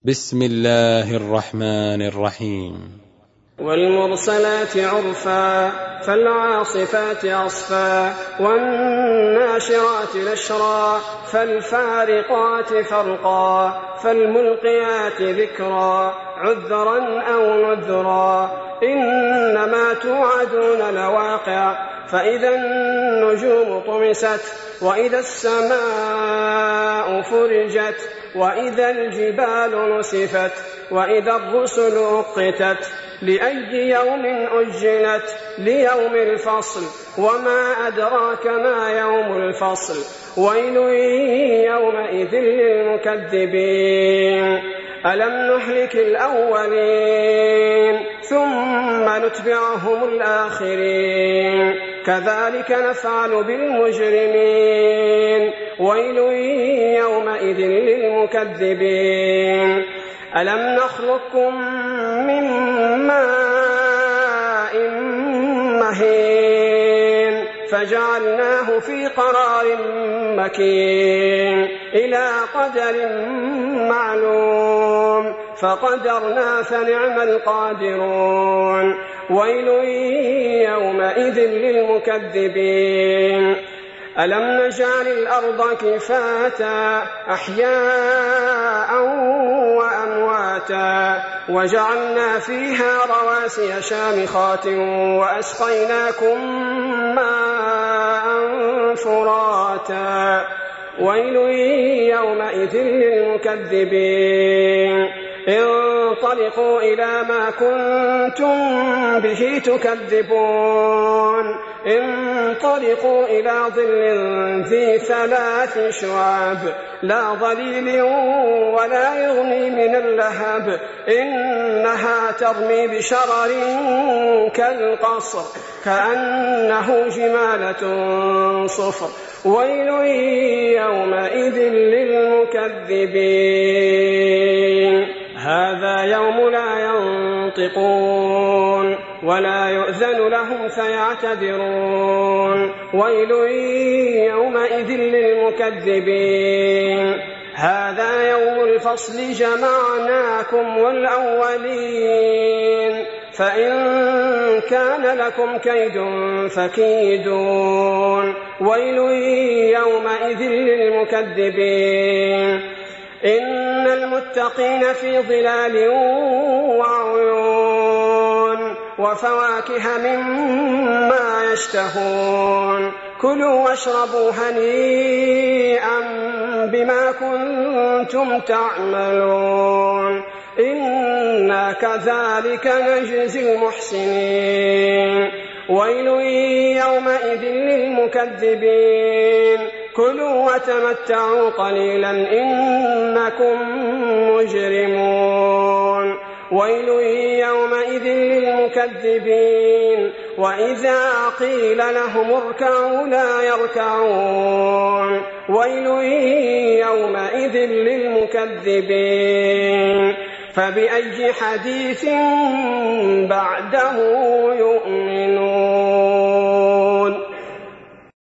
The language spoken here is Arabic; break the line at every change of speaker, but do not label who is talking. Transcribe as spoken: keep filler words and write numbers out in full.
بسم الله الرحمن الرحيم.
والمرسلات عرفا فالعاصفات عصفا والناشرات نشرا فالفارقات فرقا فالملقيات ذكرا عذرا أو نذرا إنما توعدون لواقع فإذا النجوم طمست وإذا السماء فرجت وإذا الجبال نسفت وإذا الرسل أقتت لأي يوم أجلت ليوم الفصل وما أدراك ما يوم الفصل ويل يومئذ للمكذبين ألم نهلك الأولين ثم نتبعهم الآخرين كذلك نفعل بالمجرمين ويل يومئذ للمكذبين ألم نخلقكم من ماء مهين فجعلناه في قرار مكين إلى قدر معلوم فقدرنا فنعم القادرون ويل يومئذ للمكذبين ألم نجعل الأرض كفاتا أحياء وأمواتا وجعلنا فيها رواسي شامخات وأسقيناكم ماء فراتا ويل يومئذ للمكذبين انطلقوا إلى ما كنتم به تكذبون انطلقوا إلى ظل ذي ثلاث شعاب لا ظليل ولا يغني من اللهب إنها ترمي بشرر كالقصر كأنه جمالة صفر ويل يومئذ للمكذبين هذا يوم لا ينطقون ولا يؤذن لهم فيعتذرون ويل يومئذ للمكذبين هذا يوم الفصل جمعناكم والأولين فإن كان لكم كيد فكيدون ويل يومئذ للمكذبين إن المتقين في ظلال وعيون وفواكه مما يشتهون كلوا واشربوا هنيئا بما كنتم تعملون إنا كذلك نجزي المحسنين ويل يومئذ للمكذبين كلوا وتمتعوا قليلا إنكم مجرمون ويل يومئذ للمكذبين وإذا قيل لهم اركعوا لا يركعون ويل يومئذ للمكذبين فبأي حديث بعده يؤمنون.